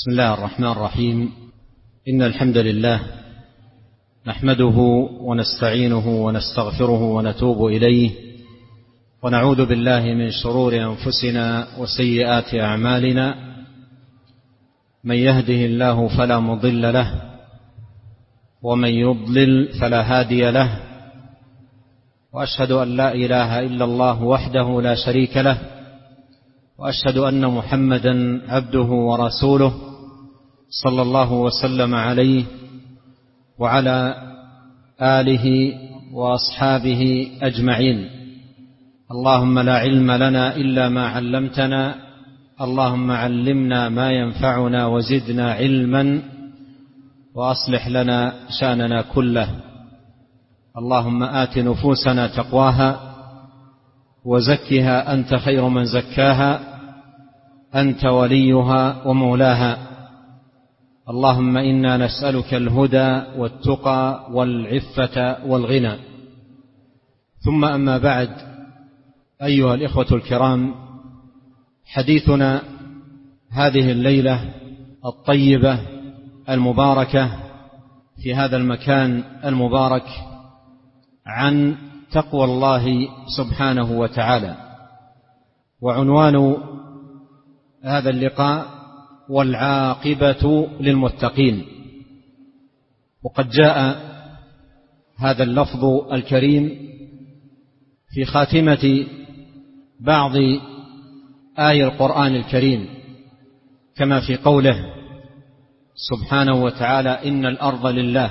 بسم الله الرحمن الرحيم. إن الحمد لله نحمده ونستعينه ونستغفره ونتوب إليه، ونعوذ بالله من شرور أنفسنا وسيئات أعمالنا. من يهده الله فلا مضل له، ومن يضلل فلا هادي له، وأشهد أن لا إله إلا الله وحده لا شريك له، وأشهد أن محمدا عبده ورسوله صلى الله وسلم عليه وعلى آله وأصحابه أجمعين. اللهم لا علم لنا إلا ما علمتنا، اللهم علمنا ما ينفعنا وزدنا علما، وأصلح لنا شأننا كله. اللهم آت نفوسنا تقواها وزكها أنت خير من زكاها، أنت وليها ومولاها. اللهم إنا نسألك الهدى والتقى والعفة والغنى. ثم أما بعد، أيها الإخوة الكرام، حديثنا هذه الليلة الطيبة المباركة في هذا المكان المبارك عن تقوى الله سبحانه وتعالى، وعنوان هذا اللقاء والعاقبة للمتقين. وقد جاء هذا اللفظ الكريم في خاتمة بعض آي القرآن الكريم، كما في قوله سبحانه وتعالى: إن الأرض لله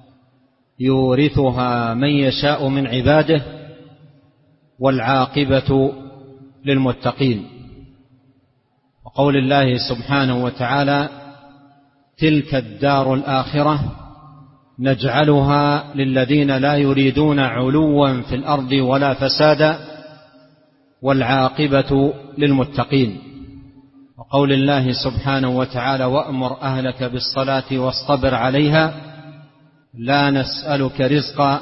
يورثها من يشاء من عباده والعاقبة للمتقين. وقول الله سبحانه وتعالى: تلك الدار الآخرة نجعلها للذين لا يريدون علوا في الأرض ولا فسادا والعاقبة للمتقين. وقول الله سبحانه وتعالى: وأمر أهلك بالصلاة واصطبر عليها لا نسألك رزقا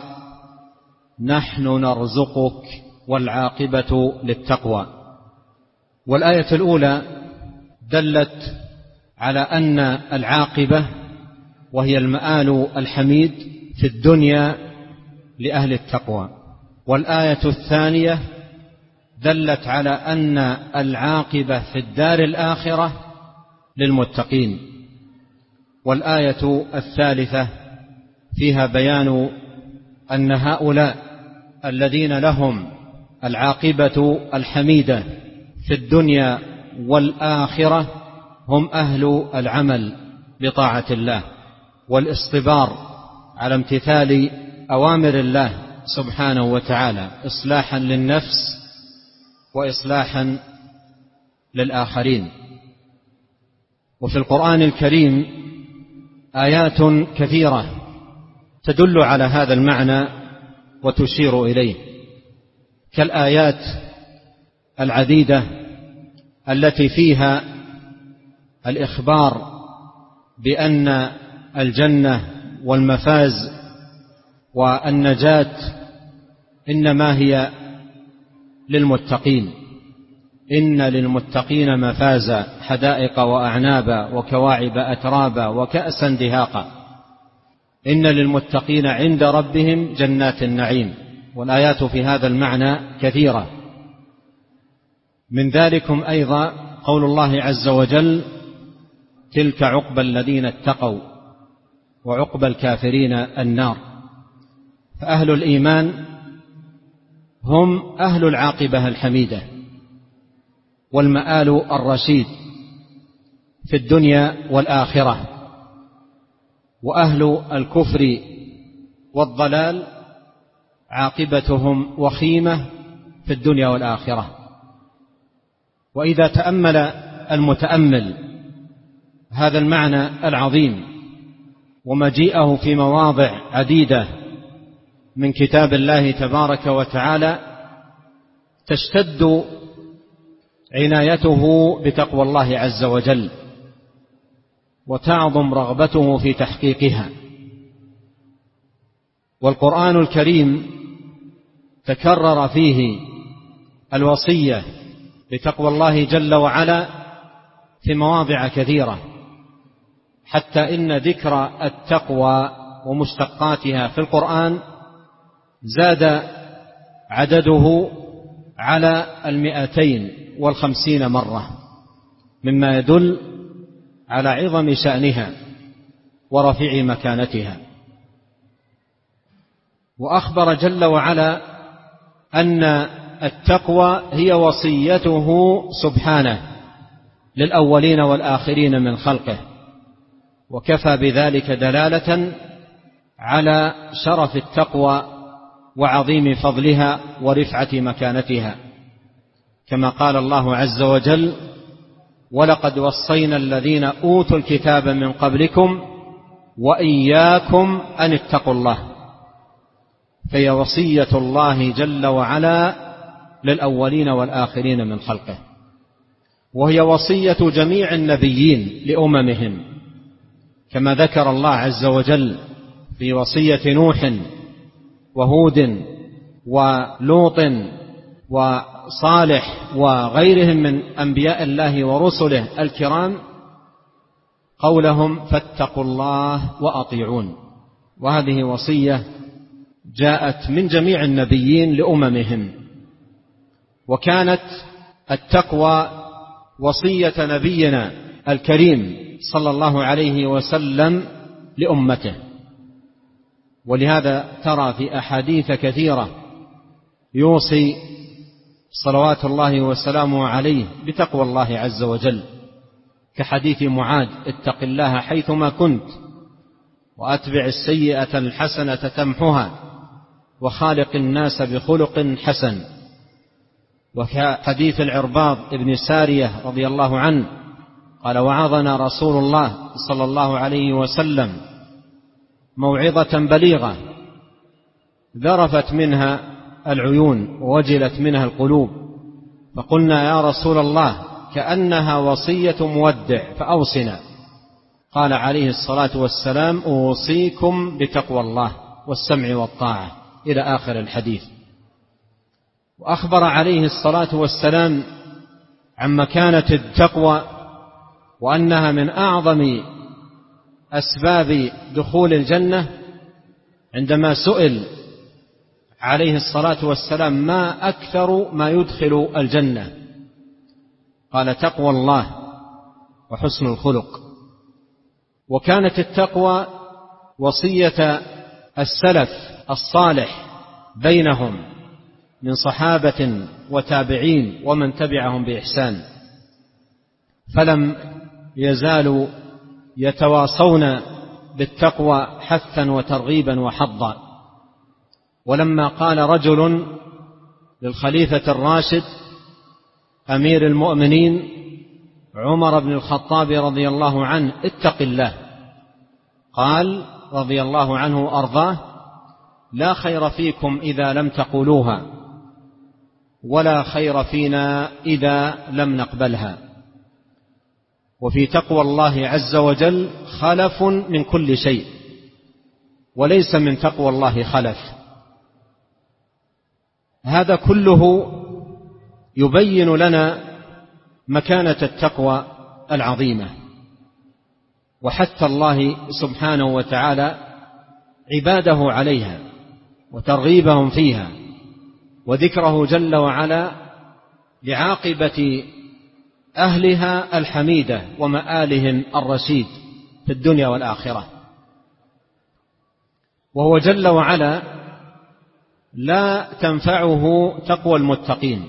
نحن نرزقك والعاقبة للتقوى. والآية الأولى دلت على أن العاقبة وهي المآل الحميد في الدنيا لأهل التقوى، والآية الثانية دلت على أن العاقبة في الدار الآخرة للمتقين، والآية الثالثة فيها بيان أن هؤلاء الذين لهم العاقبة الحميدة في الدنيا والآخرة هم أهل العمل بطاعة الله والاصطبار على امتثال أوامر الله سبحانه وتعالى، إصلاحا للنفس وإصلاحا للآخرين. وفي القرآن الكريم آيات كثيرة تدل على هذا المعنى وتشير إليه، كالآيات العديدة التي فيها الإخبار بأن الجنة والمفاز والنجاة إنما هي للمتقين. إن للمتقين مفازا حدائق وأعنابا وكواعب أترابا وكأسا دهاقا إن للمتقين عند ربهم جنات النعيم. والآيات في هذا المعنى كثيرة. من ذلكم أيضا قول الله عز وجل: تلك عقبى الذين اتقوا وعقبى الكافرين النار. فأهل الإيمان هم أهل العاقبة الحميدة والمآل الرشيد في الدنيا والآخرة، وأهل الكفر والضلال عاقبتهم وخيمة في الدنيا والآخرة. وإذا تأمل المتأمل هذا المعنى العظيم ومجيئه في مواضع عديدة من كتاب الله تبارك وتعالى، تشتد عنايته بتقوى الله عز وجل وتعظم رغبته في تحقيقها. والقرآن الكريم تكرر فيه الوصية بتقوى الله جل وعلا في مواضع كثيرة، حتى إن ذكر التقوى ومشتقاتها في القرآن زاد عدده على 250 مرة، مما يدل على عظم شأنها ورفيع مكانتها. وأخبر جل وعلا أن التقوى هي وصيته سبحانه للأولين والآخرين من خلقه، وكفى بذلك دلالة على شرف التقوى وعظيم فضلها ورفعة مكانتها، كما قال الله عز وجل: ولقد وصينا الذين أوتوا الكتاب من قبلكم وإياكم أن اتقوا الله. فهي وصية الله جل وعلا للأولين والآخرين من خلقه، وهي وصية جميع النبيين لأممهم، كما ذكر الله عز وجل في وصية نوح وهود ولوط وصالح وغيرهم من أنبياء الله ورسله الكرام قولهم: فاتقوا الله وأطيعون. وهذه وصية جاءت من جميع النبيين لأممهم. وكانت التقوى وصية نبينا الكريم صلى الله عليه وسلم لأمته، ولهذا ترى في أحاديث كثيرة يوصي صلوات الله وسلامه عليه بتقوى الله عز وجل، كحديث معاذ: اتق الله حيثما كنت وأتبع السيئة الحسنة تمحها وخالق الناس بخلق حسن. وكحديث العرباض ابن سارية رضي الله عنه قال: وعظنا رسول الله صلى الله عليه وسلم موعظة بليغة ذرفت منها العيون ووجلت منها القلوب، فقلنا: يا رسول الله كأنها وصية مودع فأوصنا. قال عليه الصلاة والسلام: أوصيكم بتقوى الله والسمع والطاعة، إلى آخر الحديث. وأخبر عليه الصلاة والسلام عن مكانة التقوى وأنها من أعظم أسباب دخول الجنة، عندما سئل عليه الصلاة والسلام: ما أكثر ما يدخل الجنة؟ قال: تقوى الله وحسن الخلق. وكانت التقوى وصية السلف الصالح بينهم من صحابة وتابعين ومن تبعهم بإحسان، فلم يزالوا يتواصون بالتقوى حثا وترغيبا وحضا. ولما قال رجل للخليفة الراشد أمير المؤمنين عمر بن الخطاب رضي الله عنه: اتق الله، قال رضي الله عنه أرضاه: لا خير فيكم إذا لم تقولوها، ولا خير فينا إذا لم نقبلها. وفي تقوى الله عز وجل خلف من كل شيء، وليس من تقوى الله خلف. هذا كله يبين لنا مكانة التقوى العظيمة، وحث الله سبحانه وتعالى عباده عليها وترغيبهم فيها، وذكره جل وعلا لعاقبة أهلها الحميدة ومآلهم الرشيد في الدنيا والآخرة. وهو جل وعلا لا تنفعه تقوى المتقين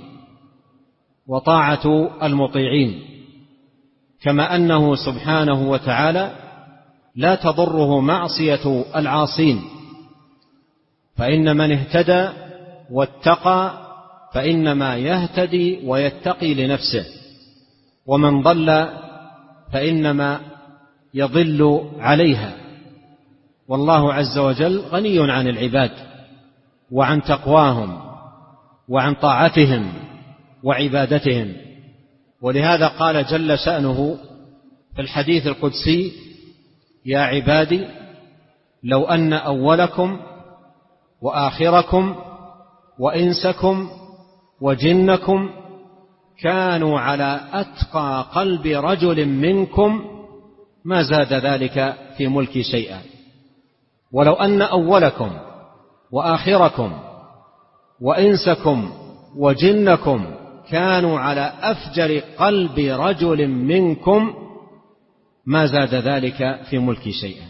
وطاعة المطيعين، كما أنه سبحانه وتعالى لا تضره معصية العاصين، فإن من اهتدى واتقى فإنما يهتدي ويتقي لنفسه، ومن ضل فإنما يضل عليها. والله عز وجل غني عن العباد وعن تقواهم وعن طاعتهم وعبادتهم. ولهذا قال جل شأنه في الحديث القدسي: يا عبادي لو أن أولكم وآخركم وإنسكم وجنكم كانوا على أتقى قلب رجل منكم ما زاد ذلك في ملكي شيئا. ولو أن أولكم وآخركم وإنسكم وجنكم كانوا على أفجر قلب رجل منكم ما زاد ذلك في ملكي شيئا.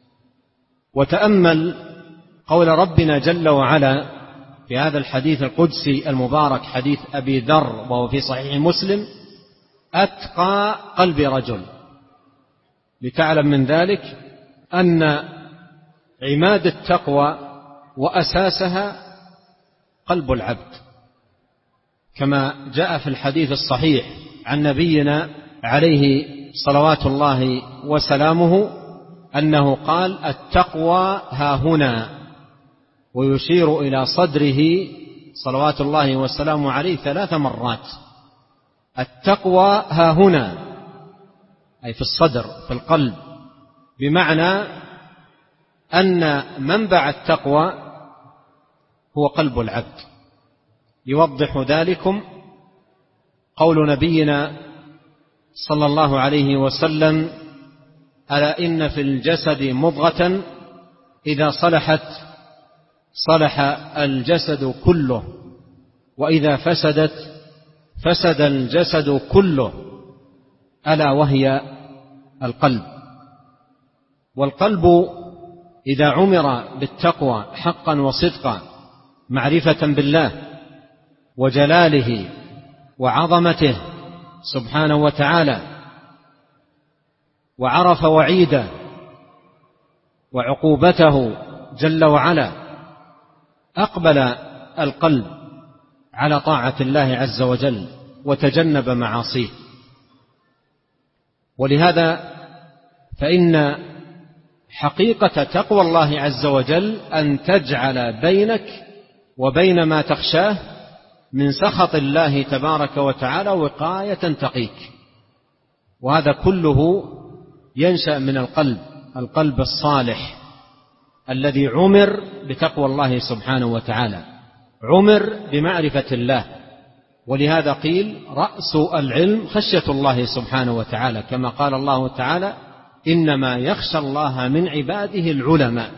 وتأمل قول ربنا جل وعلا في هذا الحديث القدسي المبارك، حديث أبي ذر وهو في صحيح مسلم: أتقى قلب رجل. لتعلم من ذلك أن عماد التقوى وأساسها قلب العبد، كما جاء في الحديث الصحيح عن نبينا عليه صلوات الله وسلامه أنه قال: التقوى هاهنا، ويشير إلى صدره صلوات الله وسلامه عليه 3 مرات. التقوى هاهنا أي في الصدر، في القلب، بمعنى أن منبع التقوى هو قلب العبد. يوضح ذلكم قول نبينا صلى الله عليه وسلم: ألا إن في الجسد مضغة إذا صلحت صلح الجسد كله، وإذا فسدت فسد الجسد كله، ألا وهي القلب. والقلب إذا عمر بالتقوى حقا وصدقا، معرفة بالله وجلاله وعظمته سبحانه وتعالى، وعرف وعيده وعقوبته جل وعلا، أقبل القلب على طاعة الله عز وجل وتجنب معاصيه. ولهذا فإن حقيقة تقوى الله عز وجل أن تجعل بينك وبين ما تخشاه من سخط الله تبارك وتعالى وقاية تقيك. وهذا كله ينشأ من القلب الصالح الذي عمر بتقوى الله سبحانه وتعالى، عمر بمعرفة الله. ولهذا قيل: رأس العلم خشية الله سبحانه وتعالى، كما قال الله تعالى: إنما يخشى الله من عباده العلماء.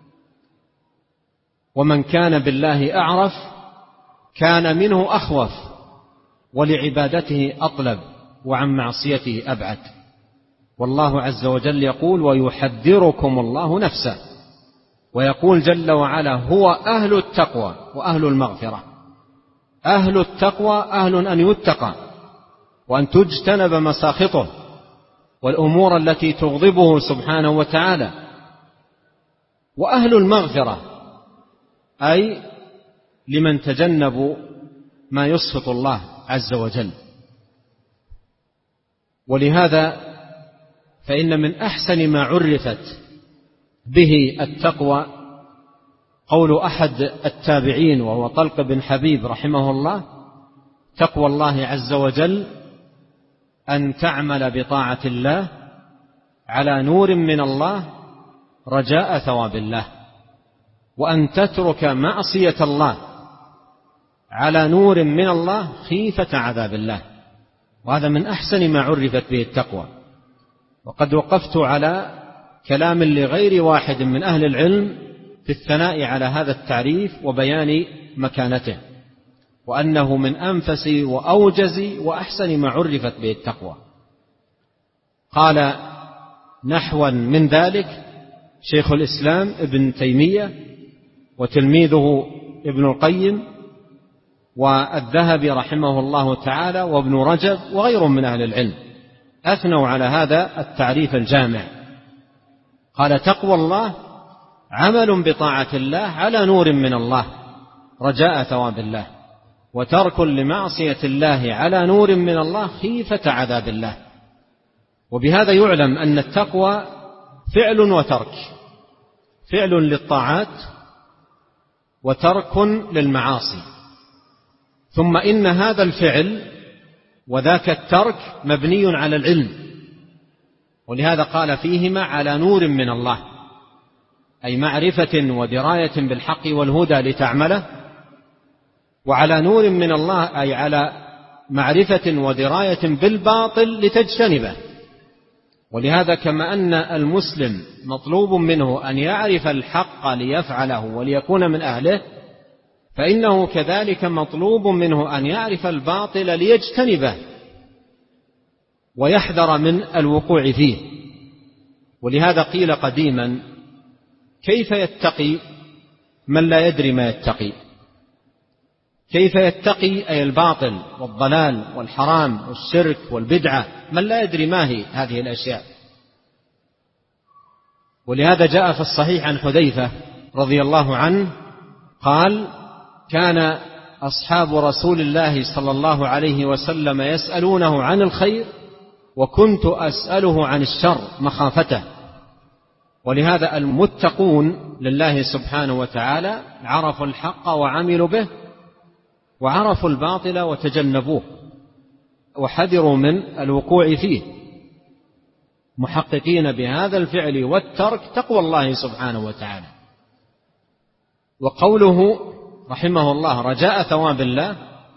ومن كان بالله أعرف كان منه أخوف، ولعبادته أطلب، وعن معصيته أبعد. والله عز وجل يقول: ويحذركم الله نفسه. ويقول جل وعلا: هو أهل التقوى وأهل المغفرة. أهل التقوى أهل أن يتقى وأن تجتنب مساخطه والأمور التي تغضبه سبحانه وتعالى. وأهل المغفرة أي لمن تجنبوا ما يسخط الله عز وجل. ولهذا فإن من أحسن ما عرفت به التقوى قول أحد التابعين وهو طلق بن حبيب رحمه الله: تقوى الله عز وجل أن تعمل بطاعة الله على نور من الله رجاء ثواب الله، وأن تترك معصية الله على نور من الله خيفة عذاب الله. وهذا من أحسن ما عرفت به التقوى. وقد وقفت على كلام لغير واحد من أهل العلم في الثناء على هذا التعريف وبيان مكانته، وأنه من أنفس وأوجز وأحسن ما عرفت به التقوى. قال نحوا من ذلك شيخ الإسلام ابن تيمية وتلميذه ابن القيم والذهبي رحمه الله تعالى وابن رجب وغير من أهل العلم، أثنوا على هذا التعريف الجامع. قال: تقوى الله عمل بطاعة الله على نور من الله رجاء ثواب الله، وترك لمعصية الله على نور من الله خيفة عذاب الله. وبهذا يعلم أن التقوى فعل وترك، فعل للطاعات وترك للمعاصي. ثم إن هذا الفعل وذاك الترك مبني على العلم، ولهذا قال فيهما على نور من الله، أي معرفة ودراية بالحق والهدى لتعمله، وعلى نور من الله أي على معرفة ودراية بالباطل لتجتنبه. ولهذا كما أن المسلم مطلوب منه أن يعرف الحق ليفعله وليكون من أهله، فإنه كذلك مطلوب منه أن يعرف الباطل ليجتنبه ويحذر من الوقوع فيه. ولهذا قيل قديما: كيف يتقي من لا يدري ما يتقي؟ كيف يتقي أي الباطل والضلال والحرام والشرك والبدعة من لا يدري ما هي هذه الأشياء؟ ولهذا جاء في الصحيح عن حذيفة رضي الله عنه قال: كان أصحاب رسول الله صلى الله عليه وسلم يسألونه عن الخير وكنت أسأله عن الشر مخافته. ولهذا المتقون لله سبحانه وتعالى عرفوا الحق وعملوا به، وعرفوا الباطل وتجنبوه وحذروا من الوقوع فيه، محققين بهذا الفعل والترك تقوى الله سبحانه وتعالى. وقوله رحمه الله: رجاء ثواب الله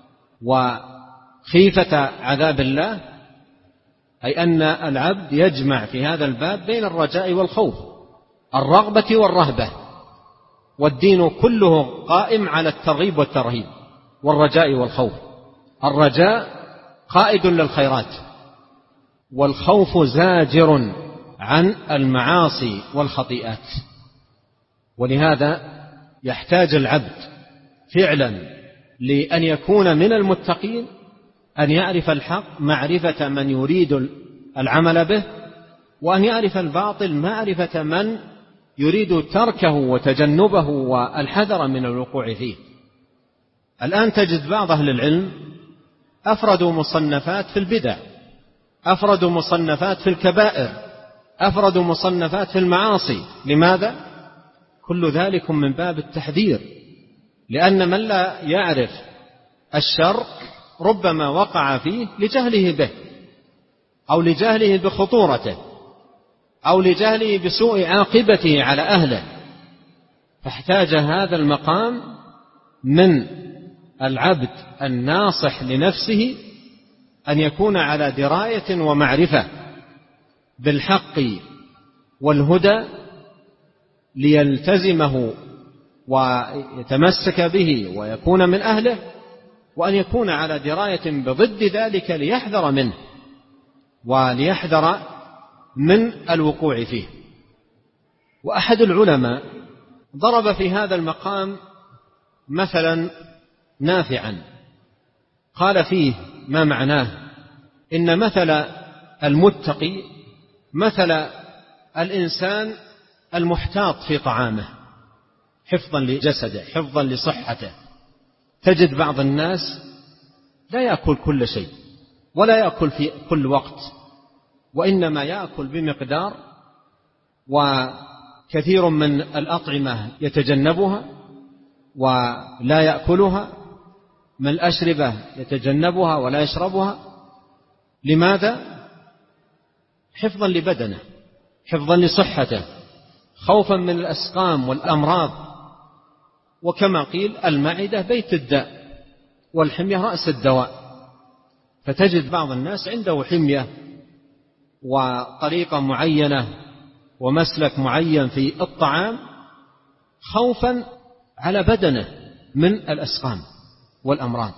وخيفة عذاب الله، أي أن العبد يجمع في هذا الباب بين الرجاء والخوف، الرغبة والرهبة، والدين كله قائم على الترغيب والترهيب والرجاء والخوف. الرجاء قائد للخيرات، والخوف زاجر عن المعاصي والخطيئات. ولهذا يحتاج العبد فعلا لأن يكون من المتقين أن يعرف الحق معرفة من يريد العمل به، وأن يعرف الباطل معرفة من يريد تركه وتجنبه والحذر من الوقوع فيه. الآن تجد بعض أهل العلم أفردوا مصنفات في البدع، أفردوا مصنفات في الكبائر، أفردوا مصنفات في المعاصي. لماذا؟ كل ذلك من باب التحذير، لأن من لا يعرف الشر ربما وقع فيه لجهله به، أو لجهله بخطورته، أو لجهله بسوء عاقبته على أهله. فاحتاج هذا المقام من العبد الناصح لنفسه أن يكون على دراية ومعرفة بالحق والهدى ليلتزمه ويتمسك به ويكون من أهله، وأن يكون على دراية بضد ذلك ليحذر منه وليحذر من الوقوع فيه. وأحد العلماء ضرب في هذا المقام مثلا نافعا، قال فيه ما معناه: إن مثل المتقي مثل الإنسان المحتاط في طعامه حفظا لجسده، حفظا لصحته. تجد بعض الناس لا يأكل كل شيء ولا يأكل في كل وقت، وإنما يأكل بمقدار، وكثير من الأطعمة يتجنبها ولا يأكلها، من الأشربة يتجنبها ولا يشربها. لماذا؟ حفظا لبدنه، حفظا لصحته، خوفا من الأسقام والأمراض. وكما قيل: المعدة بيت الداء والحمية رأس الدواء. فتجد بعض الناس عنده حمية وطريقة معينة ومسلك معين في الطعام خوفا على بدنه من الأسقام والأمراض،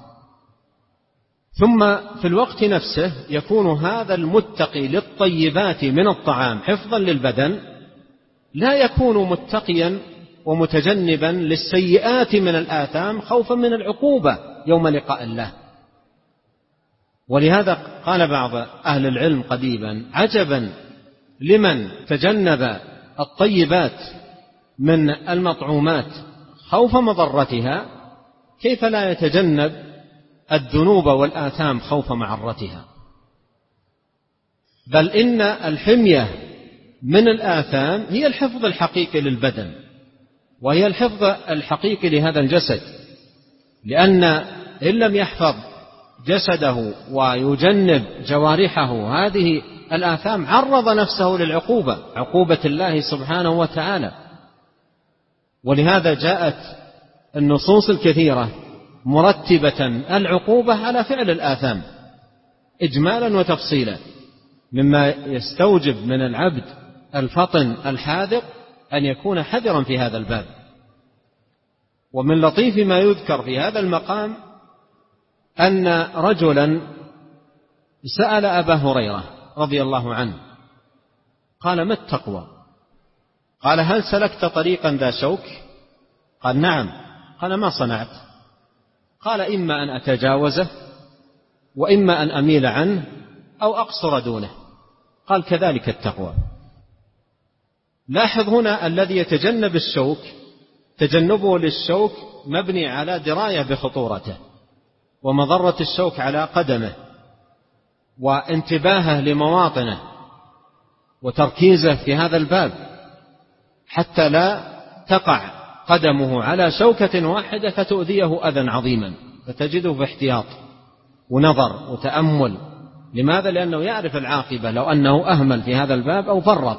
ثم في الوقت نفسه يكون هذا المتقي للطيبات من الطعام حفظا للبدن، لا يكون متقيا ومتجنبا للسيئات من الآثام خوفا من العقوبة يوم لقاء الله. ولهذا قال بعض أهل العلم قديما: عجبا لمن تجنب الطيبات من المطعومات خوف مضرتها، كيف لا يتجنب الذنوب والآثام خوف معرتها؟ بل إن الحمية من الآثام هي الحفظ الحقيقي للبدن، وهي الحفظ الحقيقي لهذا الجسد، لأن إن لم يحفظ جسده ويجنب جوارحه هذه الآثام عرض نفسه للعقوبة، عقوبة الله سبحانه وتعالى. ولهذا جاءت النصوص الكثيرة مرتبة العقوبة على فعل الآثام إجمالا وتفصيلا، مما يستوجب من العبد الفطن الحاذق أن يكون حذرا في هذا الباب. ومن لطيف ما يذكر في هذا المقام أن رجلا سأل أبا هريرة رضي الله عنه قال: ما التقوى؟ قال: هل سلكت طريقا ذا شوك؟ قال: نعم. قال: ما صنعت؟ قال: إما أن أتجاوزه، وإما أن أميل عنه، أو أقصر دونه. قال: كذلك التقوى. لاحظ هنا الذي يتجنب الشوك تجنبه للشوك مبني على دراية بخطورته ومضرة الشوك على قدمه وانتباهه لمواطنه وتركيزه في هذا الباب حتى لا تقع قدمه على شوكة واحدة فتؤذيه أذى عظيما، فتجده في احتياط ونظر وتأمل. لماذا؟ لأنه يعرف العاقبة لو أنه أهمل في هذا الباب أو فرط.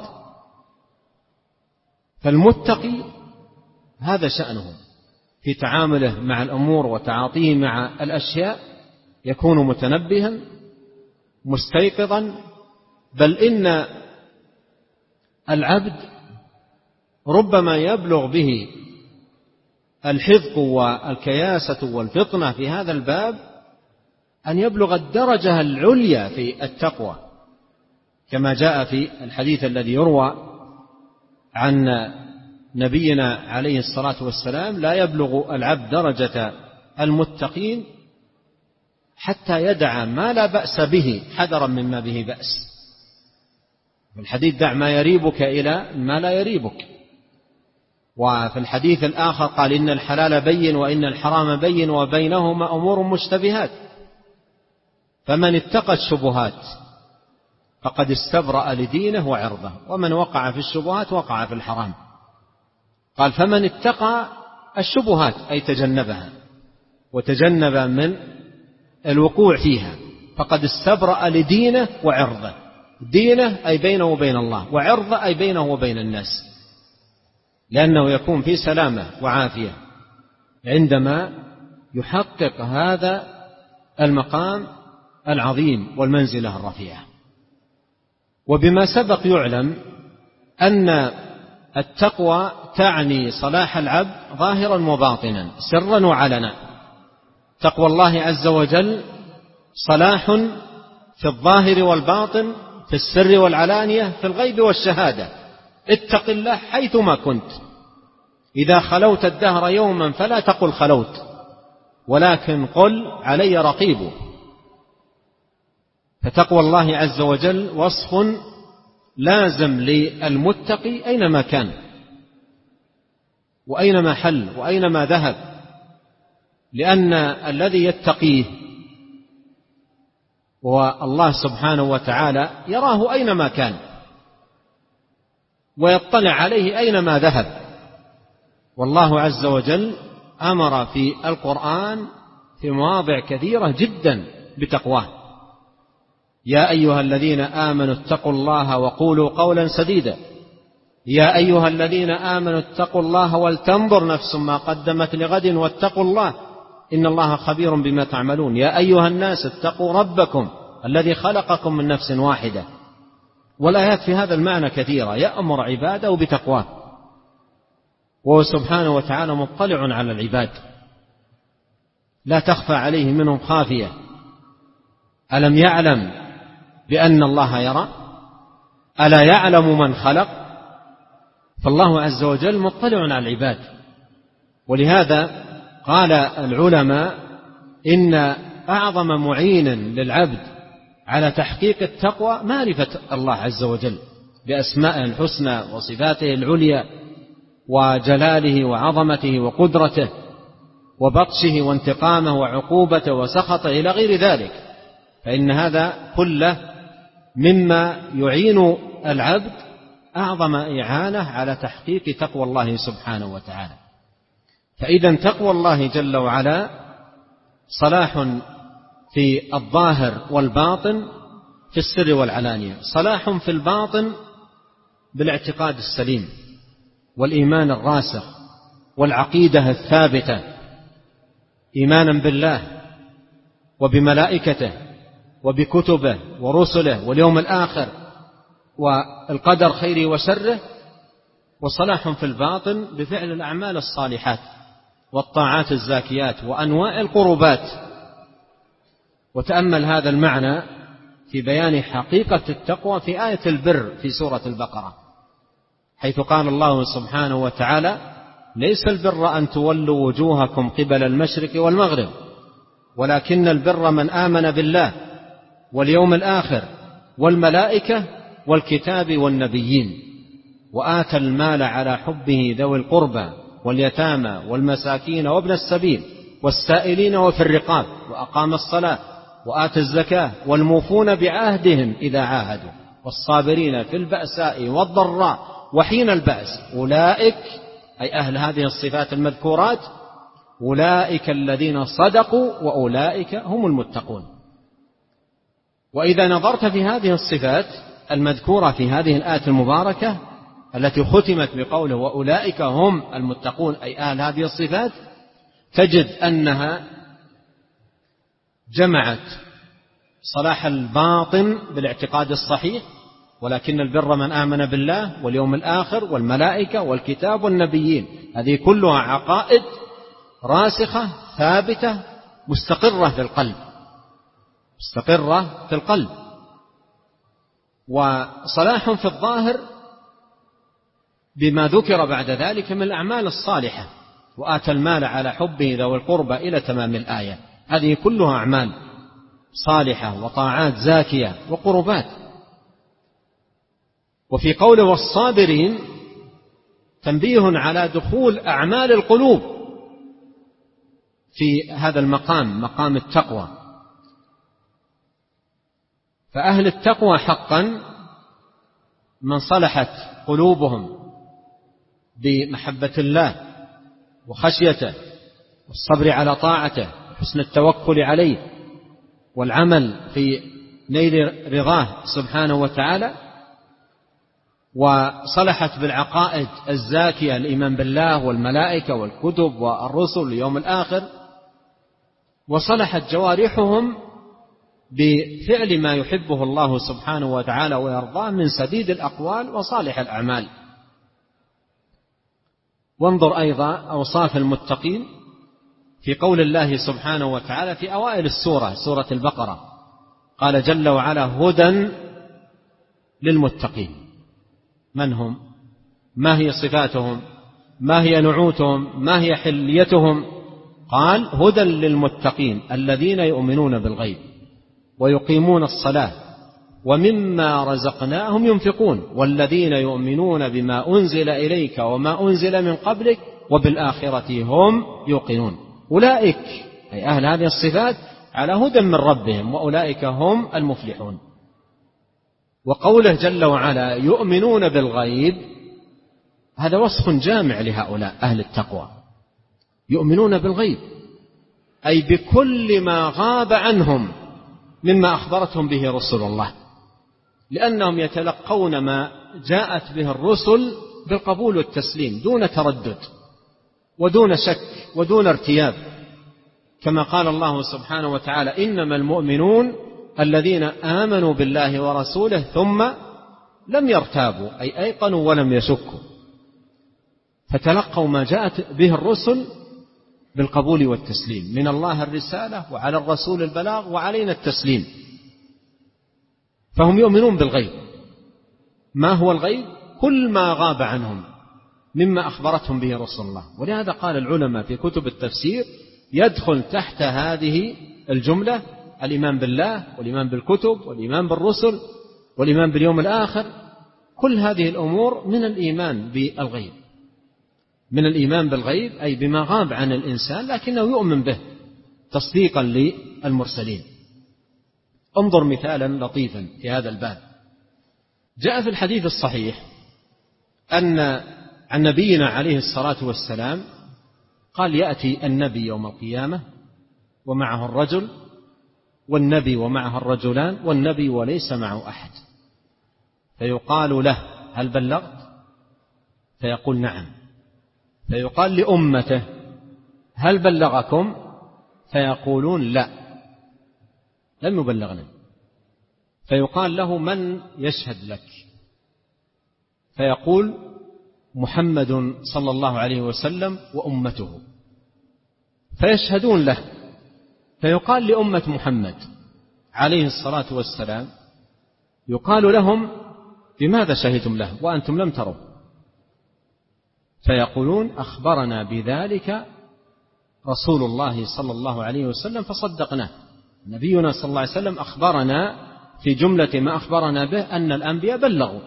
فالمتقي هذا شأنه في تعامله مع الأمور وتعاطيه مع الأشياء، يكون متنبها مستيقظا. بل إن العبد ربما يبلغ به الحذق والكياسة والفطنة في هذا الباب أن يبلغ الدرجة العليا في التقوى، كما جاء في الحديث الذي يروى عن نبينا عليه الصلاة والسلام: لا يبلغ العبد درجة المتقين حتى يدع ما لا بأس به حذرا مما به بأس. في الحديث: دع ما يريبك إلى ما لا يريبك. وفي الحديث الآخر قال: إن الحلال بين وإن الحرام بين وبينهما أمور مشتبهات، فمن اتقى الشبهات فقد استبرأ لدينه وعرضه، ومن وقع في الشبهات وقع في الحرام. قال: فمن اتقى الشبهات أي تجنبها وتجنب من الوقوع فيها فقد استبرأ لدينه وعرضه. دينه أي بينه وبين الله، وعرضه أي بينه وبين الناس، لأنه يكون في سلامة وعافية عندما يحقق هذا المقام العظيم والمنزلة الرفيعة. وبما سبق يعلم أن التقوى تعني صلاح العبد ظاهرا وباطنا، سرا وعلنا. تقوى الله عز وجل صلاح في الظاهر والباطن، في السر والعلانية، في الغيب والشهادة. اتق الله حيثما كنت. إذا خلوت الدهر يوما فلا تقل خلوت، ولكن قل علي رقيب. فتقوى الله عز وجل وصف لازم للمتقي أينما كان وأينما حل وأينما ذهب، لأن الذي يتقيه هو الله سبحانه وتعالى يراه أينما كان ويطلع عليه أينما ذهب. والله عز وجل أمر في القرآن في مواضع كثيرة جدا بتقواه: يا أيها الذين آمنوا اتقوا الله وقولوا قولا سديدا، يا أيها الذين آمنوا اتقوا الله ولتنظر نفس ما قدمت لغد واتقوا الله إن الله خبير بما تعملون، يا أيها الناس اتقوا ربكم الذي خلقكم من نفس واحدة. والآيات في هذا المعنى كثيرة، يأمر عباده بتقواه، وهو سبحانه وتعالى مطلع على العباد لا تخفى عليه منهم خافية. ألم يعلم بأن الله يرى؟ ألا يعلم من خلق؟ فالله عز وجل مطلع على العباد. ولهذا قال العلماء إن أعظم معين للعبد على تحقيق التقوى معرفة الله عز وجل بأسمائه الحسنى وصفاته العليا وجلاله وعظمته وقدرته وبطشه وانتقامه وعقوبته وسخطه إلى غير ذلك. فإن هذا كله مما يعين العبد أعظم إعانة على تحقيق تقوى الله سبحانه وتعالى. فإذا تقوى الله جل وعلا صلاح في الظاهر والباطن، في السر والعلانية. صلاح في الباطن بالاعتقاد السليم والإيمان الراسخ والعقيدة الثابتة، إيمانا بالله وبملائكته وبكتبه ورسله واليوم الآخر والقدر خيره وشره، وصلاح في الباطن بفعل الأعمال الصالحات والطاعات الزاكيات وأنواع القربات. وتأمل هذا المعنى في بيان حقيقة التقوى في آية البر في سورة البقرة، حيث قال الله سبحانه وتعالى: ليس البر أن تولوا وجوهكم قبل المشرق والمغرب ولكن البر من آمن بالله واليوم الآخر والملائكة والكتاب والنبيين وآتى المال على حبه ذوي القربى واليتامى والمساكين وابن السبيل والسائلين وفي الرقاب وأقام الصلاة وآتى الزكاة والموفون بعهدهم إذا عاهدوا والصابرين في البأساء والضراء وحين البأس أولئك، أي أهل هذه الصفات المذكورات، أولئك الذين صدقوا وأولئك هم المتقون. وإذا نظرت في هذه الصفات المذكورة في هذه الآية المباركة التي ختمت بقوله وأولئك هم المتقون، أي أهل هذه الصفات، تجد أنها جمعت صلاح الباطن بالاعتقاد الصحيح، ولكن البر من آمن بالله واليوم الآخر والملائكة والكتاب والنبيين، هذه كلها عقائد راسخة ثابتة مستقرة في القلب، مستقرة في القلب. وصلاح في الظاهر بما ذكر بعد ذلك من الأعمال الصالحة، وآتى المال على حبه ذوي القربى إلى تمام الآية، هذه كلها أعمال صالحة وطاعات زاكية وقربات. وفي قوله والصابرين تنبيه على دخول أعمال القلوب في هذا المقام، مقام التقوى. فأهل التقوى حقا من صلحت قلوبهم بمحبة الله وخشيته والصبر على طاعته وحسن التوكل عليه والعمل في نيل رضاه سبحانه وتعالى، وصلحت بالعقائد الزاكية الإيمان بالله والملائكة والكتب والرسل واليوم الآخر، وصلحت جوارحهم بفعل ما يحبه الله سبحانه وتعالى ويرضاه من سديد الأقوال وصالح الأعمال. وانظر أيضا أوصاف المتقين في قول الله سبحانه وتعالى في أوائل السورة، سورة البقرة، قال جل وعلا هدى للمتقين. من هم؟ ما هي صفاتهم؟ ما هي نعوتهم؟ ما هي حليتهم؟ قال هدى للمتقين الذين يؤمنون بالغيب ويقيمون الصلاة ومما رزقناهم ينفقون والذين يؤمنون بما أنزل إليك وما أنزل من قبلك وبالآخرة هم يوقنون. أولئك أي أهل هذه الصفات على هدى من ربهم وأولئك هم المفلحون. وقوله جل وعلا يؤمنون بالغيب، هذا وصف جامع لهؤلاء أهل التقوى. يؤمنون بالغيب أي بكل ما غاب عنهم مما أخبرتهم به رسل الله، لأنهم يتلقون ما جاءت به الرسل بالقبول والتسليم دون تردد ودون شك ودون ارتياب، كما قال الله سبحانه وتعالى إنما المؤمنون الذين آمنوا بالله ورسوله ثم لم يرتابوا، أي أيقنوا ولم يشكوا، فتلقوا ما جاءت به الرسل بالقبول والتسليم، من الله الرسالة وعلى الرسول البلاغ وعلينا التسليم. فهم يؤمنون بالغيب. ما هو الغيب؟ كل ما غاب عنهم مما أخبرتهم به رسل الله. ولهذا قال العلماء في كتب التفسير يدخل تحت هذه الجملة الإيمان بالله والإيمان بالكتب والإيمان بالرسل والإيمان باليوم الآخر، كل هذه الأمور من الإيمان بالغيب، من الإيمان بالغيب أي بما غاب عن الإنسان لكنه يؤمن به تصديقا للمرسلين. انظر مثالا لطيفا في هذا الباب. جاء في الحديث الصحيح أن عن نبينا عليه الصلاة والسلام قال يأتي النبي يوم القيامة ومعه الرجل والنبي ومعه الرجلان والنبي وليس معه أحد، فيقال له هل بلغت؟ فيقول نعم. فيقال لأمته هل بلغكم؟ فيقولون لا لم يبلغنا. فيقال له: من يشهد لك؟ فيقول: محمد صلى الله عليه وسلم وأمته. فيشهدون له، فيقال لأمة محمد عليه الصلاة والسلام، يقال لهم: بماذا شهدتم له وأنتم لم تروا؟ فيقولون: أخبرنا بذلك رسول الله صلى الله عليه وسلم فصدقناه. نبينا صلى الله عليه وسلم أخبرنا في جملة ما أخبرنا به أن الأنبياء بلغوا.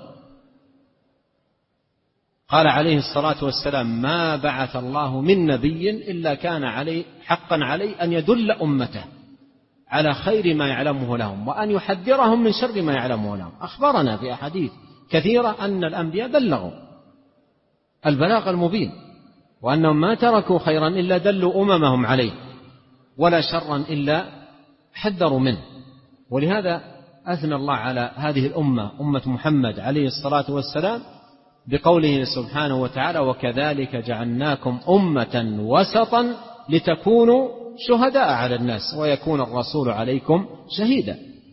قال عليه الصلاة والسلام: ما بعث الله من نبي إلا كان حقا عليه أن يدل أمته على خير ما يعلمه لهم وأن يحذرهم من شر ما يعلمه لهم. أخبرنا في أحاديث كثيرة أن الأنبياء بلغوا البلاغ المبين، وأنهم ما تركوا خيرا إلا دلوا أممهم عليه، ولا شرا إلا حذروا منه. ولهذا أثنى الله على هذه الأمة، أمة محمد عليه الصلاة والسلام، بقوله سبحانه وتعالى: وكذلك جعلناكم أمة وسطا لتكونوا شهداء على الناس ويكون الرسول عليكم شهيدا.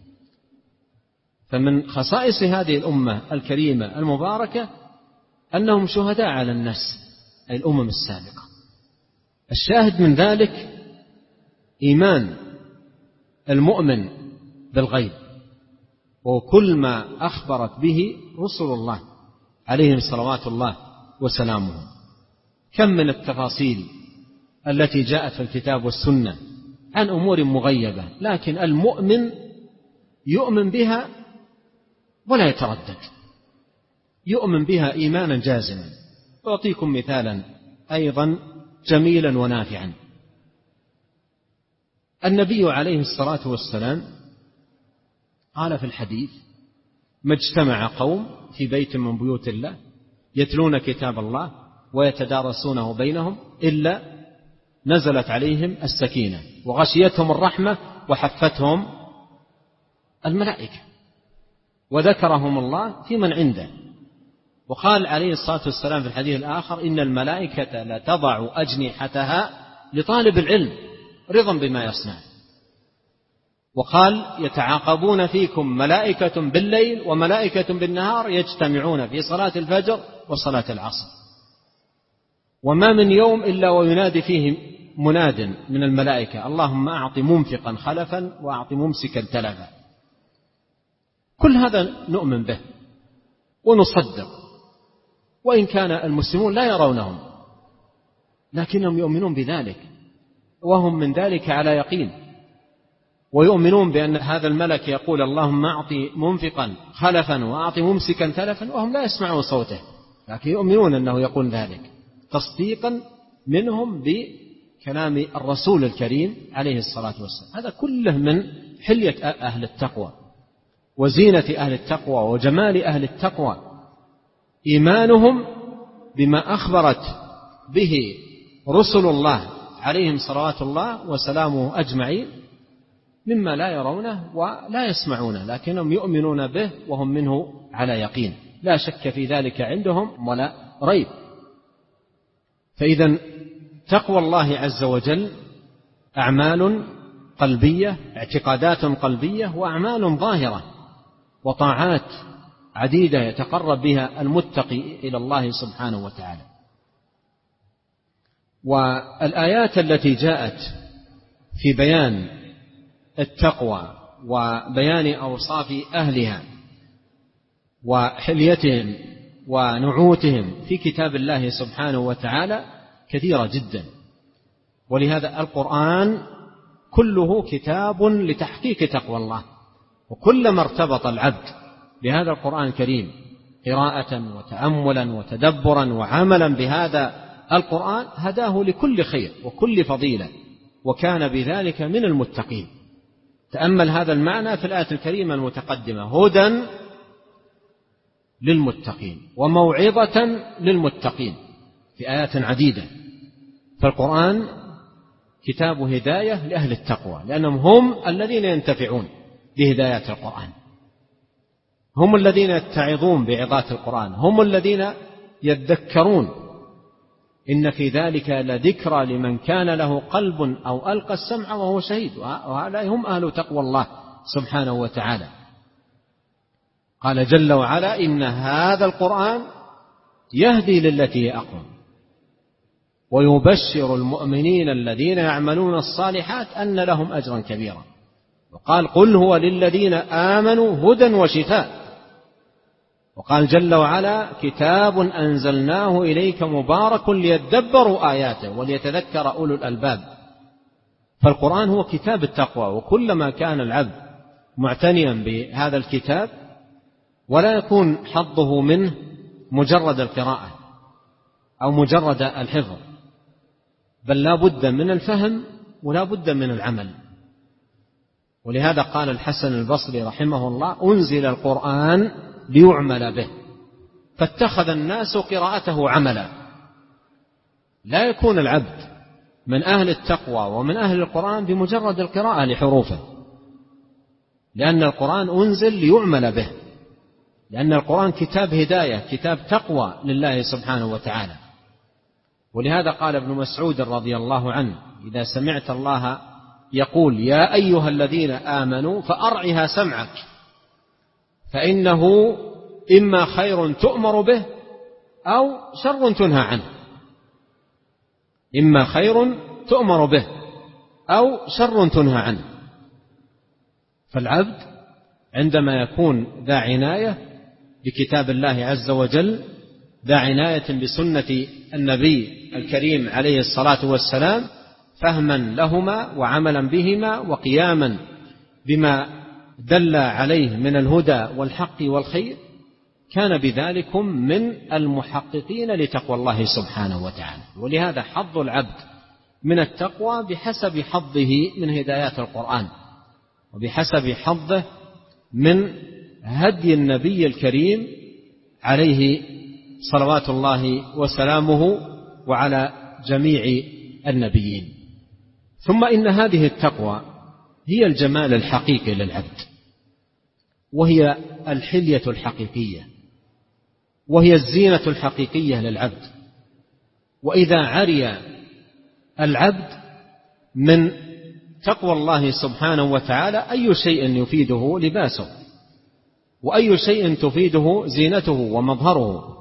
فمن خصائص هذه الأمة الكريمة المباركة أنهم شهداء على الناس، أي الأمم السابقة. الشاهد من ذلك إيمان المؤمن بالغيب، وكل ما أخبرت به رسل الله عليهم صلوات الله وسلامه. كم من التفاصيل التي جاءت في الكتاب والسنة عن أمور مغيبة، لكن المؤمن يؤمن بها ولا يتردد، يؤمن بها إيمانا جازما. أعطيكم مثالا أيضا جميلا ونافعا. النبي عليه الصلاة والسلام قال في الحديث: ما اجتمع قوم في بيت من بيوت الله يتلون كتاب الله ويتدارسونه بينهم إلا نزلت عليهم السكينة وغشيتهم الرحمة وحفتهم الملائكة وذكرهم الله في من عنده. وقال عليه الصلاة والسلام في الحديث الآخر: إن الملائكة لتضع أجنحتها لطالب العلم رضا بما يصنع. وقال: يتعاقبون فيكم ملائكة بالليل وملائكة بالنهار يجتمعون في صلاة الفجر وصلاة العصر، وما من يوم إلا وينادي فيه مناد من الملائكة: اللهم أعط منفقا خلفا وأعط ممسكا تلفا. كل هذا نؤمن به ونصدق، وإن كان المسلمون لا يرونهم لكنهم يؤمنون بذلك، وهم من ذلك على يقين، ويؤمنون بأن هذا الملك يقول: اللهم أعط منفقا خلفا وأعط ممسكا تلفا، وهم لا يسمعون صوته، لكن يؤمنون أنه يقول ذلك تصديقا منهم بكلام الرسول الكريم عليه الصلاة والسلام. هذا كله من حلية أهل التقوى وزينة أهل التقوى وجمال أهل التقوى، إيمانهم بما أخبرت به رسل الله عليهم صلوات الله وسلامه أجمعين مما لا يرونه ولا يسمعونه، لكنهم يؤمنون به وهم منه على يقين، لا شك في ذلك عندهم ولا ريب. فإذا تقوى الله عز وجل أعمال قلبية، اعتقادات قلبية، وأعمال ظاهرة، وطاعات عديدة يتقرب بها المتقي إلى الله سبحانه وتعالى. والآيات التي جاءت في بيان التقوى وبيان أوصاف أهلها وحليتهم ونعوتهم في كتاب الله سبحانه وتعالى كثيرة جدا، ولهذا القرآن كله كتاب لتحقيق تقوى الله. وكلما ارتبط العبد بهذا القرآن الكريم قراءة وتأملا وتدبرا وعملا بهذا القرآن هداه لكل خير وكل فضيلة، وكان بذلك من المتقين. تأمل هذا المعنى في الآية الكريمة المتقدمة: هدى للمتقين وموعظة للمتقين، في آيات عديدة. فالقرآن كتاب هداية لأهل التقوى، لأنهم هم الذين ينتفعون بهدايات القرآن، هم الذين يتعظون بعظات القرآن، هم الذين يذكرون. إن في ذلك لذكرى لمن كان له قلب أو ألقى السمع وهو شهيد، وهؤلاء هم أهل تقوى الله سبحانه وتعالى. قال جل وعلا: إن هذا القرآن يهدي للتي هي أقوم ويبشر المؤمنين الذين يعملون الصالحات أن لهم أجرا كبيرا. وقال: قل هو للذين آمنوا هدى وشفاء. وقال جل وعلا: كتاب أنزلناه إليك مبارك ليدبروا آياته وليتذكر أولو الألباب. فالقرآن هو كتاب التقوى، وكلما كان العبد معتنيا بهذا الكتاب ولا يكون حظه منه مجرد القراءة أو مجرد الحفظ، بل لا بد من الفهم ولا بد من العمل. ولهذا قال الحسن البصري رحمه الله: أنزل القرآن ليعمل به، فاتخذ الناس قراءته عملا. لا يكون العبد من أهل التقوى ومن أهل القرآن بمجرد القراءة لحروفه، لأن القرآن أنزل ليعمل به، لأن القرآن كتاب هداية، كتاب تقوى لله سبحانه وتعالى. ولهذا قال ابن مسعود رضي الله عنه: إذا سمعت الله يقول يا أيها الذين آمنوا فأرعها سمعك، فإنه إما خير تؤمر به أو شر تنهى عنه. إما خير تؤمر به أو شر تنهى عنه. فالعبد عندما يكون ذا عناية بكتاب الله عز وجل، ذا عناية بسنة النبي الكريم عليه الصلاة والسلام، فهما لهما وعملا بهما وقياما بما دل عليه من الهدى والحق والخير، كان بذلكم من المحققين لتقوى الله سبحانه وتعالى. ولهذا حظ العبد من التقوى بحسب حظه من هدايات القرآن، وبحسب حظه من هدي النبي الكريم عليه صلوات الله وسلامه وعلى جميع النبيين. ثم إن هذه التقوى هي الجمال الحقيقي للعبد، وهي الحلية الحقيقية، وهي الزينة الحقيقية للعبد. وإذا عري العبد من تقوى الله سبحانه وتعالى، أي شيء يفيده لباسه، وأي شيء تفيده زينته ومظهره.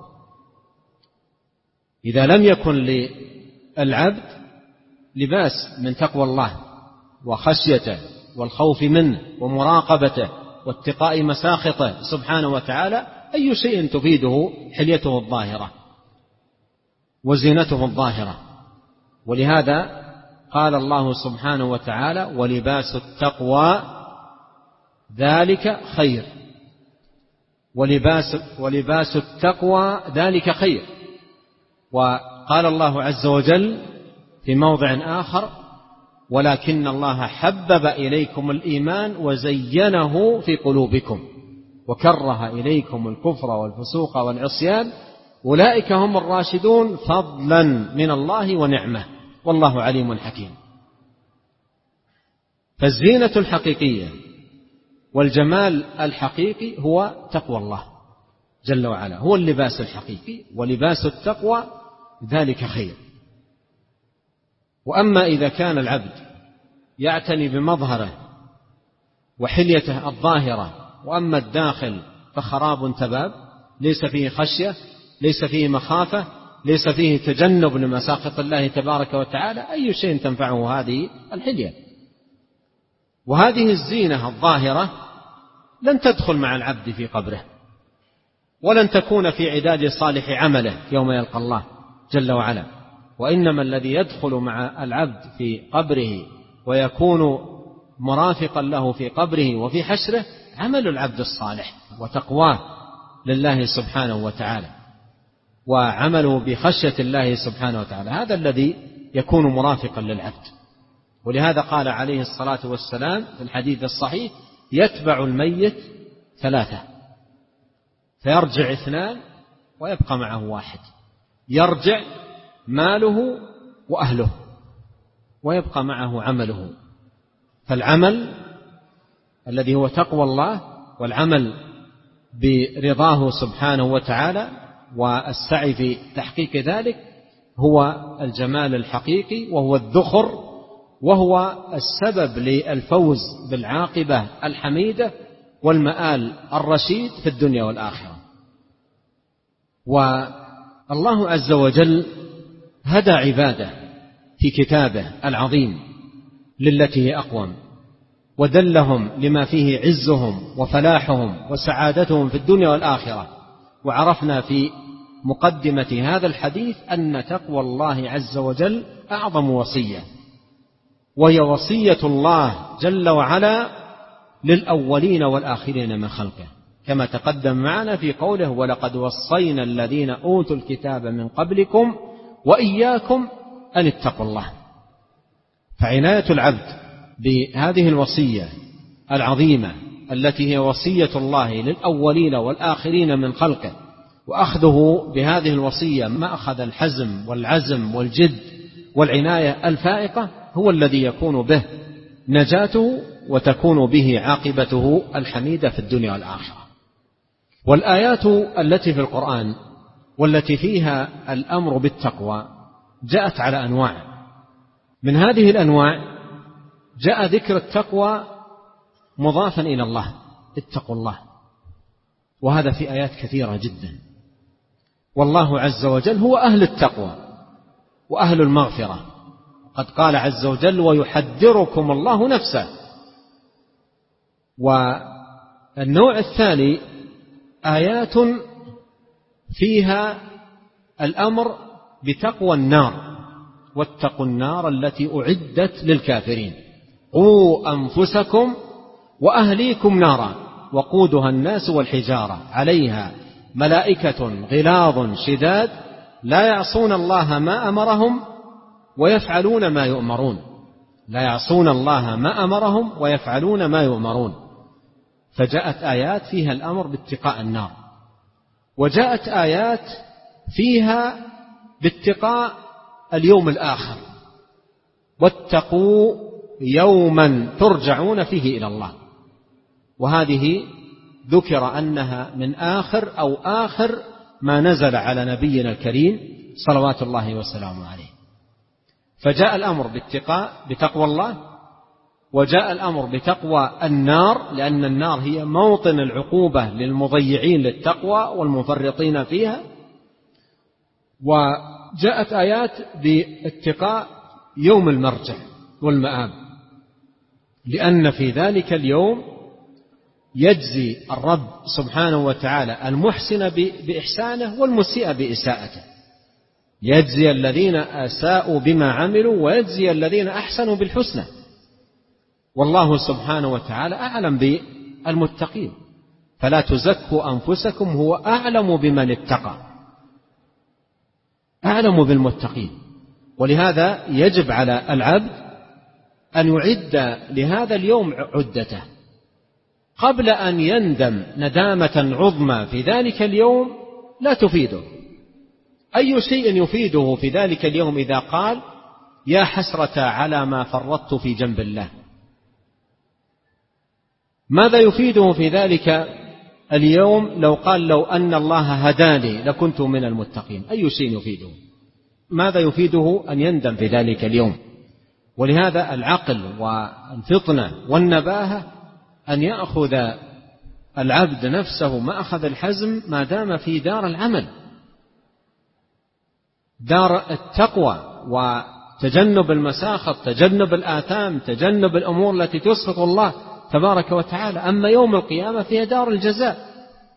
إذا لم يكن للعبد لباس من تقوى الله وخشيته والخوف منه ومراقبته واتقاء مساخطه سبحانه وتعالى، أي شيء تفيده حليته الظاهرة وزينته الظاهرة. ولهذا قال الله سبحانه وتعالى: ولباس التقوى ذلك خير. ولباس التقوى ذلك خير. وقال الله عز وجل في موضع آخر: ولكن الله حبب إليكم الإيمان وزينه في قلوبكم وكره إليكم الكفر والفسوق والعصيان أولئك هم الراشدون فضلا من الله ونعمة والله عليم حكيم. فالزينة الحقيقية والجمال الحقيقي هو تقوى الله جل وعلا، هو اللباس الحقيقي. ولباس التقوى ذلك خير. وأما إذا كان العبد يعتني بمظهره وحليته الظاهرة، وأما الداخل فخراب تباب، ليس فيه خشية، ليس فيه مخافة، ليس فيه تجنب لمساخط الله تبارك وتعالى، أي شيء تنفعه هذه الحلية؟ وهذه الزينة الظاهرة لن تدخل مع العبد في قبره، ولن تكون في عداد صالح عمله يوم يلقى الله جل وعلا. وإنما الذي يدخل مع العبد في قبره ويكون مرافقا له في قبره وفي حشره عمل العبد الصالح وتقواه لله سبحانه وتعالى، وعمله بخشية الله سبحانه وتعالى، هذا الذي يكون مرافقا للعبد. ولهذا قال عليه الصلاة والسلام في الحديث الصحيح: يتبع الميت ثلاثة، فيرجع اثنان ويبقى معه واحد. يرجع ماله وأهله ويبقى معه عمله. فالعمل الذي هو تقوى الله والعمل برضاه سبحانه وتعالى والسعي في تحقيق ذلك هو الجمال الحقيقي، وهو الذخر، وهو السبب للفوز بالعاقبة الحميدة، والمآل الرشيد في الدنيا والآخرة. والله عز وجل هدى عباده في كتابه العظيم للتي هي أقوم، ودلهم لما فيه عزهم وفلاحهم وسعادتهم في الدنيا والآخرة. وعرفنا في مقدمة هذا الحديث أن تقوى الله عز وجل أعظم وصية، وهي وصية الله جل وعلا للأولين والآخرين من خلقه، كما تقدم معنا في قوله: ولقد وصينا الذين أوتوا الكتاب من قبلكم وإياكم أن اتقوا الله. فعناية العبد بهذه الوصية العظيمة التي هي وصية الله للأولين والآخرين من خلقه، وأخذه بهذه الوصية مأخذ الحزم والعزم والجد والعناية الفائقة، هو الذي يكون به نجاته وتكون به عاقبته الحميدة في الدنيا والآخرة. والآيات التي في القرآن والتي فيها الأمر بالتقوى جاءت على أنواع. من هذه الأنواع جاء ذكر التقوى مضافا إلى الله: اتقوا الله، وهذا في آيات كثيرة جدا. والله عز وجل هو أهل التقوى وأهل المغفرة، قد قال عز وجل: ويحذركم الله نفسه. والنوع الثاني آيات فيها الأمر بتقوى النار: واتقوا النار التي أعدت للكافرين، قوا أنفسكم وأهليكم نارا وقودها الناس والحجارة عليها ملائكة غلاظ شداد لا يعصون الله ما أمرهم ويفعلون ما يؤمرون. لا يعصون الله ما أمرهم ويفعلون ما يؤمرون. فجاءت آيات فيها الأمر باتقاء النار، وجاءت آيات فيها باتقاء اليوم الآخر: واتقوا يوما ترجعون فيه إلى الله. وهذه ذكر أنها من آخر ما نزل على نبينا الكريم صلوات الله وسلامه عليه. فجاء الأمر بتقوى الله، وجاء الأمر بتقوى النار، لأن النار هي موطن العقوبة للمضيعين للتقوى والمفرطين فيها. وجاءت آيات باتقاء يوم المرجع والمآب، لأن في ذلك اليوم يجزي الرب سبحانه وتعالى المحسن بإحسانه والمسيء بإساءته، يجزي الذين أساءوا بما عملوا ويجزي الذين أحسنوا بالحسنى. والله سبحانه وتعالى أعلم بالمتقين، فلا تزكوا أنفسكم، هو أعلم بمن اتقى، أعلم بالمتقين. ولهذا يجب على العبد أن يعد لهذا اليوم عدته قبل أن يندم ندامة عظمى في ذلك اليوم لا تفيده. أي شيء يفيده في ذلك اليوم إذا قال: يا حسرة على ما فرطت في جنب الله؟ ماذا يفيده في ذلك اليوم لو قال: لو أن الله هداني لكنت من المتقين؟ أي شيء يفيده؟ ماذا يفيده أن يندم في ذلك اليوم؟ ولهذا العقل والفطنة والنباهة أن يأخذ العبد نفسه مأخذ الحزم ما دام في دار العمل، دار التقوى وتجنب المساخط، تجنب الآثام، تجنب الأمور التي تسخط الله تبارك وتعالى. أما يوم القيامة فهي دار الجزاء.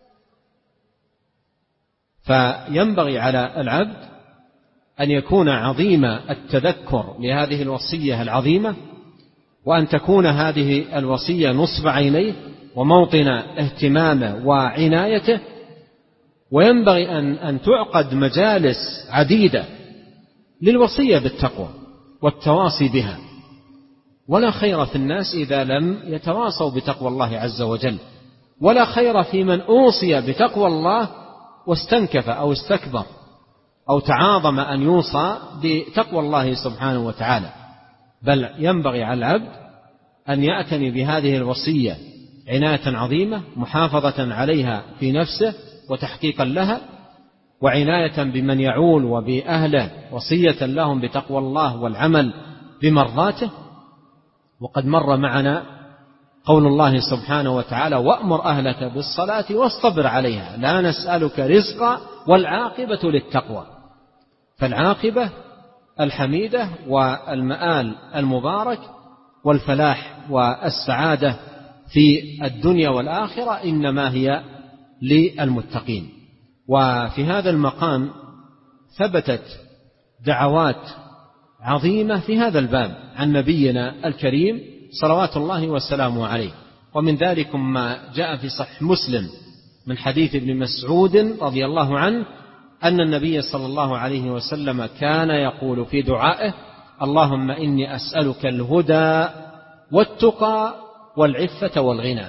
فينبغي على العبد أن يكون عظيم التذكر لهذه الوصية العظيمة، وأن تكون هذه الوصية نصب عينيه وموطن اهتمامه وعنايته. وينبغي أن تعقد مجالس عديدة للوصية بالتقوى والتواصي بها. ولا خير في الناس إذا لم يتواصوا بتقوى الله عز وجل، ولا خير في من أوصي بتقوى الله واستنكف أو استكبر أو تعاظم أن يوصى بتقوى الله سبحانه وتعالى. بل ينبغي على العبد أن يأتني بهذه الوصية عناية عظيمة، محافظة عليها في نفسه وتحقيقا لها، وعناية بمن يعول وبأهله، وصية لهم بتقوى الله والعمل بمرضاته. وقد مر معنا قول الله سبحانه وتعالى: وأمر أهلك بالصلاة واصطبر عليها لا نسألك رزقا والعاقبة للتقوى. فالعاقبة الحميدة والمآل المبارك والفلاح والسعادة في الدنيا والآخرة إنما هي للمتقين. وفي هذا المقام ثبتت دعوات عظيمة في هذا الباب عن نبينا الكريم صلوات الله وسلامه عليه، ومن ذلك ما جاء في صحيح مسلم من حديث ابن مسعود رضي الله عنه أن النبي صلى الله عليه وسلم كان يقول في دعائه: اللهم إني أسألك الهدى والتقى والعفة والغنى.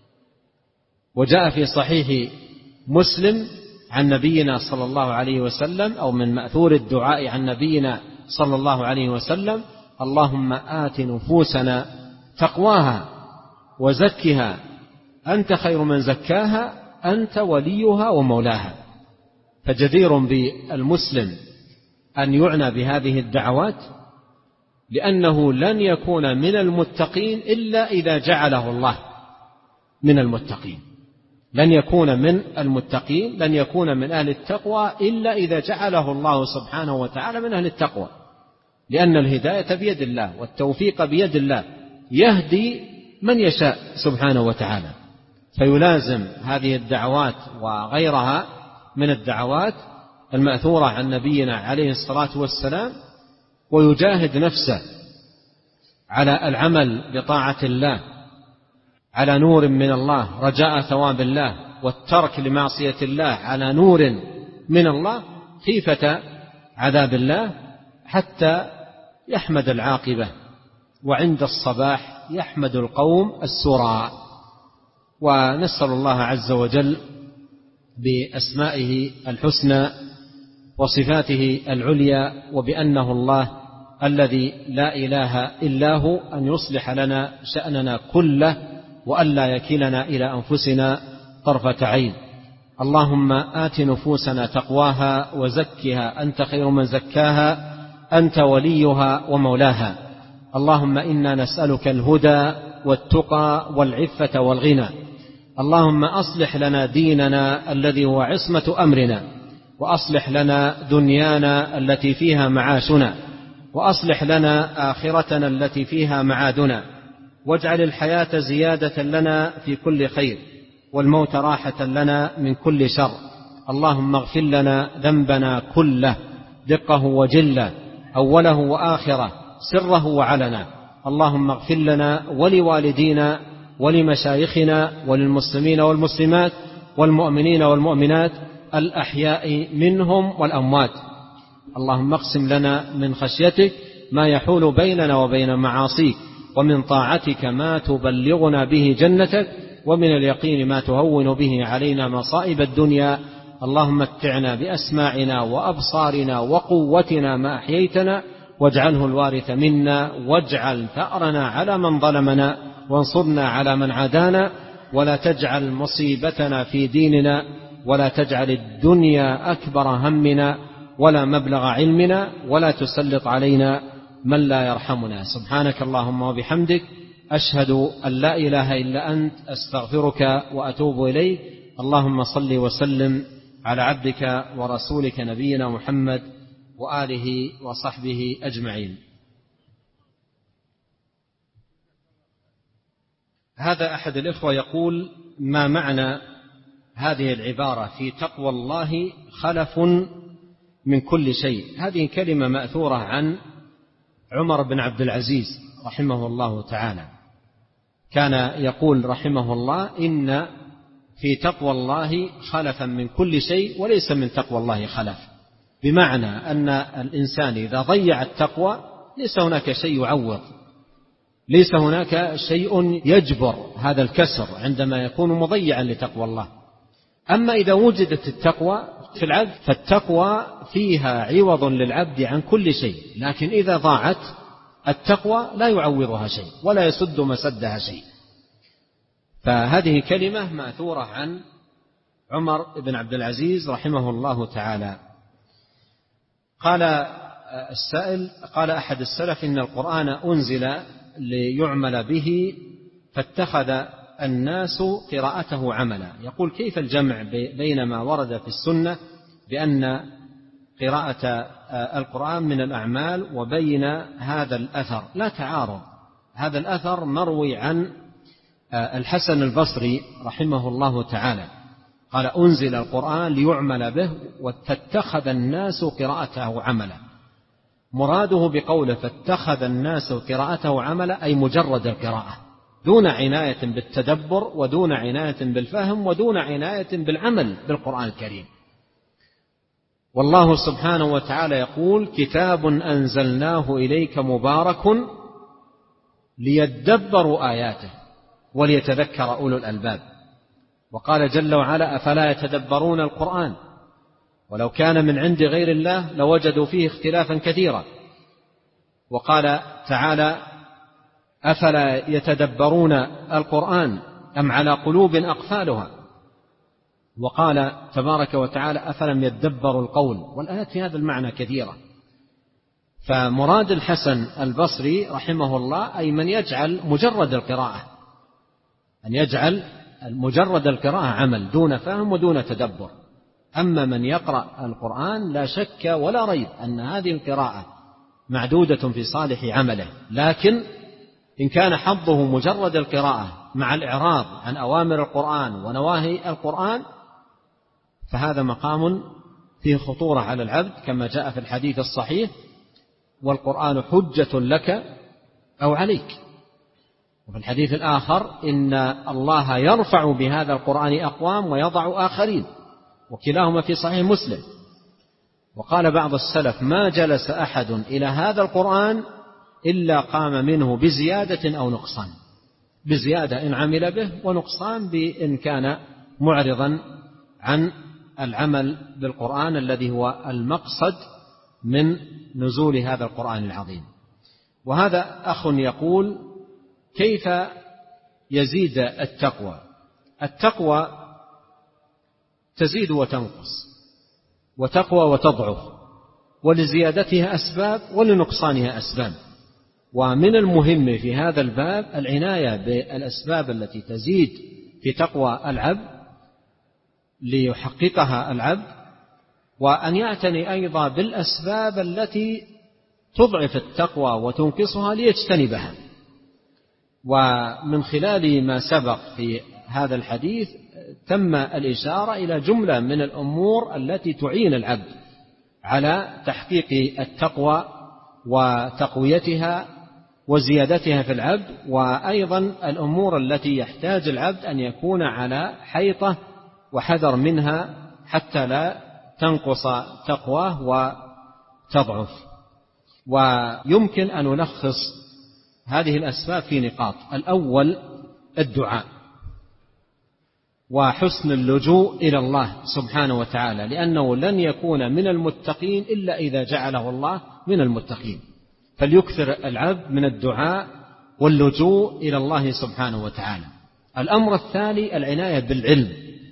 وجاء في صحيح مسلم عن نبينا صلى الله عليه وسلم، أو من مأثور الدعاء عن نبينا صلى الله عليه وسلم: اللهم آت نفوسنا تقواها وزكها أنت خير من زكاها أنت وليها ومولاها. فجدير بالمسلم أن يعنى بهذه الدعوات، لأنه لن يكون من المتقين إلا إذا جعله الله من المتقين. لن يكون من المتقين، لن يكون من أهل التقوى إلا إذا جعله الله سبحانه وتعالى من أهل التقوى، لأن الهداية بيد الله والتوفيق بيد الله، يهدي من يشاء سبحانه وتعالى. فيلازم هذه الدعوات وغيرها من الدعوات المأثورة عن نبينا عليه الصلاة والسلام، ويجاهد نفسه على العمل بطاعة الله على نور من الله رجاء ثواب الله، والترك لمعصية الله على نور من الله خيفة عذاب الله، حتى يحمد العاقبة، وعند الصباح يحمد القوم السراء. ونسأل الله عز وجل بأسمائه الحسنى وصفاته العليا وبأنه الله الذي لا إله إلا هو أن يصلح لنا شأننا كله، وألا يكلنا إلى أنفسنا طرفة عين. اللهم آت نفوسنا تقواها وزكها أنت خير من زكاها أنت وليها ومولاها. اللهم إنا نسألك الهدى والتقى والعفة والغنى. اللهم أصلح لنا ديننا الذي هو عصمة أمرنا، وأصلح لنا دنيانا التي فيها معاشنا، وأصلح لنا آخرتنا التي فيها معادنا، واجعل الحياة زيادة لنا في كل خير، والموت راحة لنا من كل شر. اللهم اغفر لنا ذنبنا كله دقه وجله، أوله وآخره، سره وعلنا. اللهم اغفر لنا ولوالدينا ولمشايخنا وللمسلمين والمسلمات والمؤمنين والمؤمنات الأحياء منهم والأموات. اللهم اقسم لنا من خشيتك ما يحول بيننا وبين معاصيك، ومن طاعتك ما تبلغنا به جنتك، ومن اليقين ما تهون به علينا مصائب الدنيا. اللهم متعنا بأسماعنا وأبصارنا وقوتنا ما أحييتنا، واجعله الوارث منا، واجعل ثأرنا على من ظلمنا، وانصرنا على من عادانا، ولا تجعل مصيبتنا في ديننا، ولا تجعل الدنيا أكبر همنا ولا مبلغ علمنا، ولا تسلط علينا من لا يرحمنا. سبحانك اللهم وبحمدك، أشهد أن لا إله إلا أنت، أستغفرك وأتوب إليك. اللهم صل وسلم على عبدك ورسولك نبينا محمد وآله وصحبه أجمعين. هذا أحد الإخوة يقول: ما معنى هذه العبارة في تقوى الله خلف من كل شيء؟ هذه كلمة مأثورة عن عمر بن عبد العزيز رحمه الله تعالى، كان يقول رحمه الله: إن في تقوى الله خلفا من كل شيء وليس من تقوى الله خلف، بمعنى أن الإنسان إذا ضيع التقوى ليس هناك شيء يعوض، ليس هناك شيء يجبر هذا الكسر عندما يكون مضيعا لتقوى الله. أما إذا وجدت التقوى في العبد فالتقوى فيها عوض للعبد عن كل شيء، لكن إذا ضاعت التقوى لا يعوضها شيء ولا يسد مسدها شيء. فهذه كلمة مأثورة عن عمر بن عبد العزيز رحمه الله تعالى. قال السائل: قال أحد السلف: إن القرآن أنزل ليعمل به، فاتخذ الناس قراءته عملا. يقول كيف الجمع بين ما ورد في السنة بأن قراءة القرآن من الأعمال وبين هذا الأثر؟ لا تعارض. هذا الأثر مروي عن الحسن البصري رحمه الله تعالى قال أنزل القرآن ليعمل به فاتخذ الناس قراءته عملا. مراده بقوله فاتخذ الناس قراءته عملا أي مجرد القراءة دون عناية بالتدبر ودون عناية بالفهم ودون عناية بالعمل بالقرآن الكريم. والله سبحانه وتعالى يقول كتاب أنزلناه إليك مبارك ليدبروا آياته وليتذكر أولو الألباب. وقال جل وعلا أفلا يتدبرون القرآن ولو كان من عند غير الله لوجدوا فيه اختلافا كثيرا. وقال تعالى أفلا يتدبرون القرآن أم على قلوب أقفالها. وقال تبارك وتعالى أفلم يدبروا القول. والآيات في هذا المعنى كثيرة. فمراد الحسن البصري رحمه الله أي من يجعل مجرد القراءة، أن يجعل مجرد القراءة عمل دون فهم ودون تدبر. أما من يقرأ القرآن لا شك ولا ريب أن هذه القراءة معدودة في صالح عمله، لكن إن كان حظه مجرد القراءة مع الإعراض عن أوامر القرآن ونواهي القرآن فهذا مقام فيه خطورة على العبد كما جاء في الحديث الصحيح والقرآن حجة لك أو عليك. وفي الحديث الآخر إن الله يرفع بهذا القرآن أقوام ويضع آخرين، وكلاهما في صحيح مسلم. وقال بعض السلف ما جلس أحد إلى هذا القرآن إلا قام منه بزيادة أو نقصان، بزيادة إن عمل به ونقصان بإن كان معرضا عن العمل بالقرآن الذي هو المقصد من نزول هذا القرآن العظيم. وهذا أخ يقول كيف يزيد التقوى؟ التقوى تزيد وتنقص وتقوى وتضعف، ولزيادتها أسباب ولنقصانها أسباب. ومن المهم في هذا الباب العناية بالأسباب التي تزيد في تقوى العبد ليحققها العبد، وأن يعتني أيضا بالأسباب التي تضعف التقوى وتنقصها ليجتنبها. ومن خلال ما سبق في هذا الحديث تم الإشارة إلى جملة من الأمور التي تعين العبد على تحقيق التقوى وتقويتها وزيادتها في العبد، وأيضا الأمور التي يحتاج العبد أن يكون على حيطة وحذر منها حتى لا تنقص تقواه وتضعف. ويمكن أن نلخص هذه الأسباب في نقاط. الأول الدعاء وحسن اللجوء إلى الله سبحانه وتعالى، لأنه لن يكون من المتقين إلا إذا جعله الله من المتقين. فليكثر العبد من الدعاء واللجوء إلى الله سبحانه وتعالى. الأمر الثاني العناية بالعلم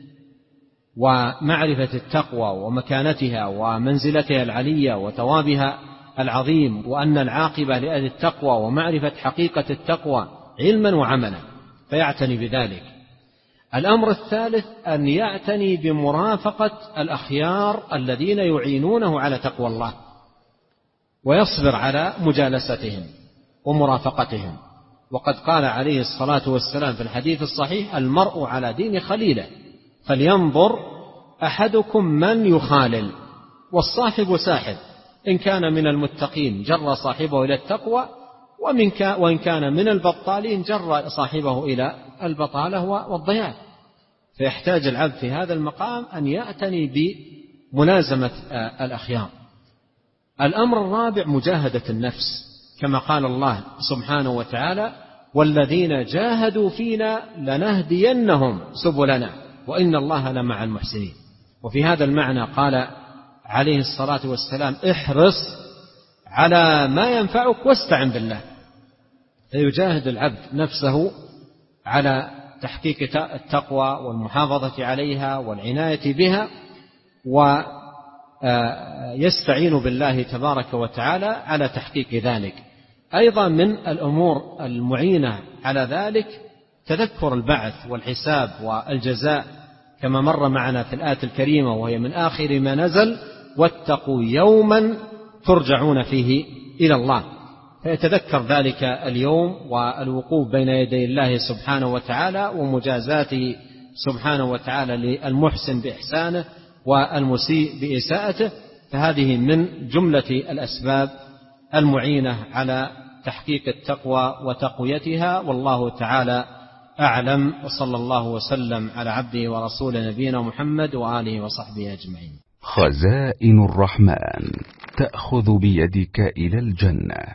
ومعرفة التقوى ومكانتها ومنزلتها العلية وثوابها العظيم، وأن العاقبة لأهل التقوى ومعرفة حقيقة التقوى علما وعملا، فيعتني بذلك. الأمر الثالث أن يعتني بمرافقة الأخيار الذين يعينونه على تقوى الله، ويصبر على مجالستهم ومرافقتهم. وقد قال عليه الصلاة والسلام في الحديث الصحيح المرء على دين خليله فلينظر أحدكم من يخالل. والصاحب ساحب، إن كان من المتقين جر صاحبه إلى التقوى، وإن كان من البطالين جر صاحبه إلى البطالة والضياع. فيحتاج العبد في هذا المقام أن يعتني بملازمة الأخيار. الأمر الرابع مجاهدة النفس، كما قال الله سبحانه وتعالى والذين جاهدوا فينا لنهدينهم سبلنا وإن الله لمع المحسنين. وفي هذا المعنى قال عليه الصلاة والسلام احرص على ما ينفعك واستعن بالله. فيجاهد العبد نفسه على تحقيق التقوى والمحافظة عليها والعناية بها، ويستعين بالله تبارك وتعالى على تحقيق ذلك. أيضا من الأمور المعينة على ذلك تذكر البعث والحساب والجزاء كما مر معنا في الآية الكريمة، وهي من آخر ما نزل: واتقوا يوما ترجعون فيه إلى الله. فيتذكر ذلك اليوم والوقوف بين يدي الله سبحانه وتعالى ومجازاته سبحانه وتعالى للمحسن بإحسانه والمسيء بإساءته. فهذه من جملة الأسباب المعينة على تحقيق التقوى وتقويتها. والله تعالى أعلم، وصلى الله وسلم على عبده ورسوله نبينا محمد وآله وصحبه أجمعين. خزائن الرحمن تأخذ بيدك إلى الجنة.